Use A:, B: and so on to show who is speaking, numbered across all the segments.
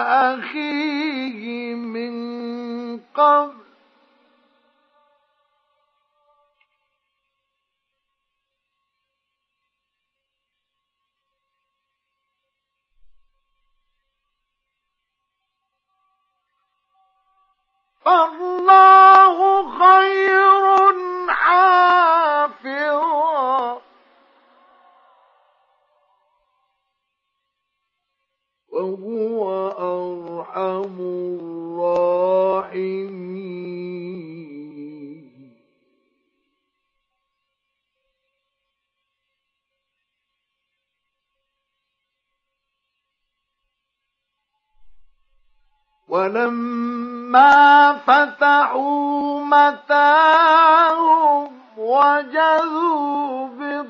A: أخيه من قبل فالله خير حافظا وهو أرحم الراحمين. ولما فتحوا متاعهم وجدوا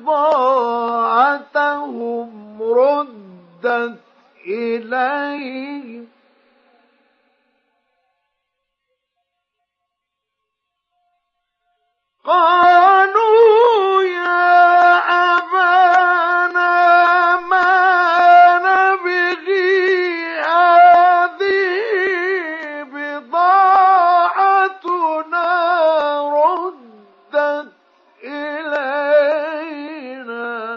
A: بضاعتهم ردت إليهم قالوا يا أبانا ما نبغي هذه بضاعتنا ردت إلينا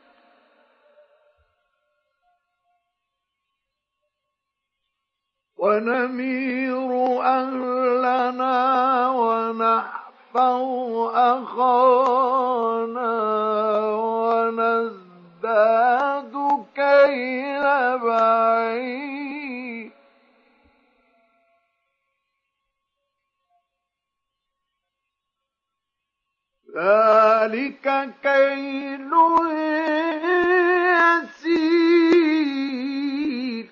A: ونمير أهلنا ونحفظ أخانا ونزداد كيل بعيد ذلك كيل يسير.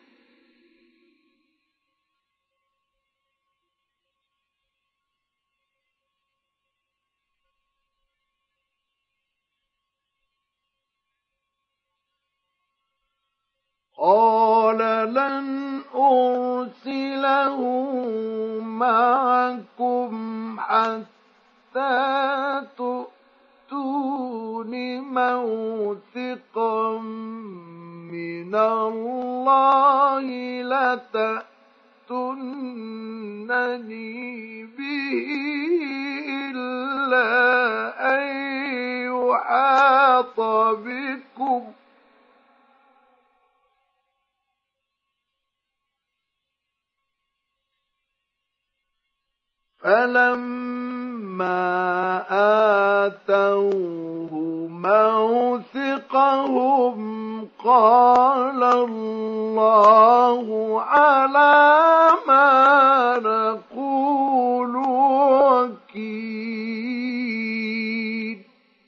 A: قال لن أرسله معكم حتى تؤتون موثقا من الله لتأتونني به إلا أن يحاط بكم فلما آتوه موثقهم قال الله على ما نقول وكيل.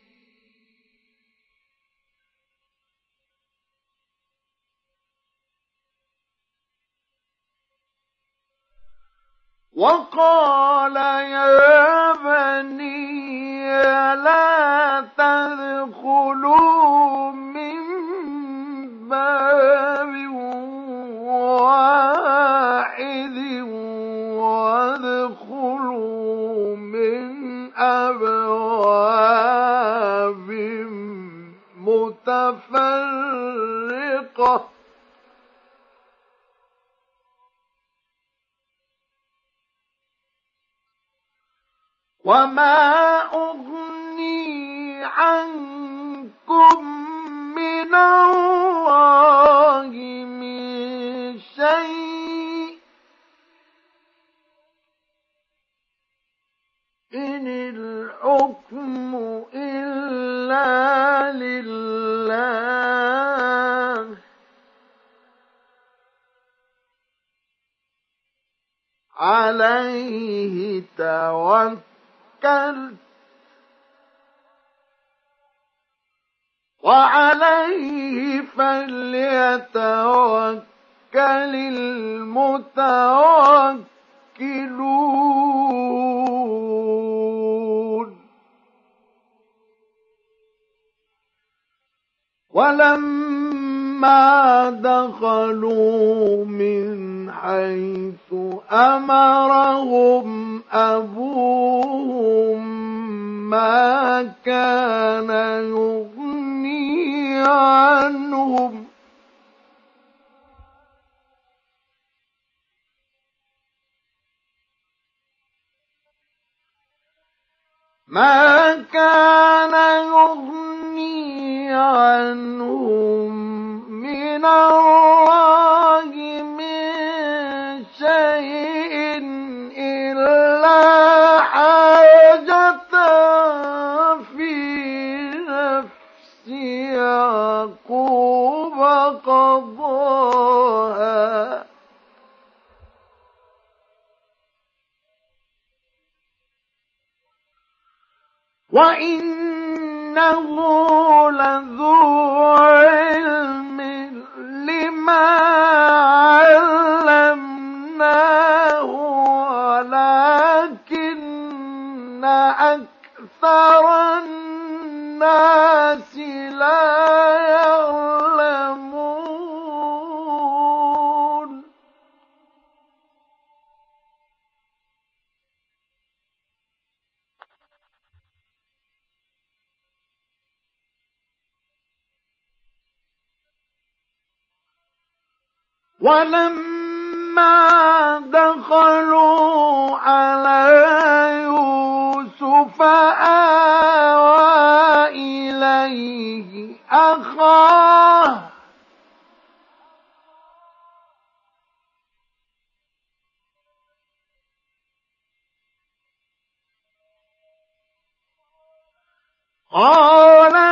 A: وقال يا بني لا تدخلوا من باب واحد وادخلوا من أبواب متفرقة وما أغني عنكم من الله من شيء إن الحكم إلا لله عليه توكلت وعليه فليتوكل المتوكلون. ولما دخلوا من حيث أمرهم أبوهم ما كان يغني عنهم ما كان يغني عنهم من الله من شيء إلا حاجة في نفس يعقوب قضاها وإنه لذو علم لما علمناه ولكن أكثر الناس لا يعلمون ولما دخلوا على يوسف آوى إليه أخاه قال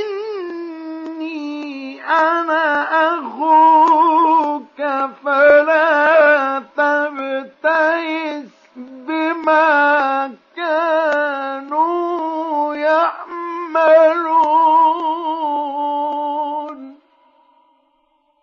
A: إني أنا أخوك فلا تبتئس بما كانوا يعملون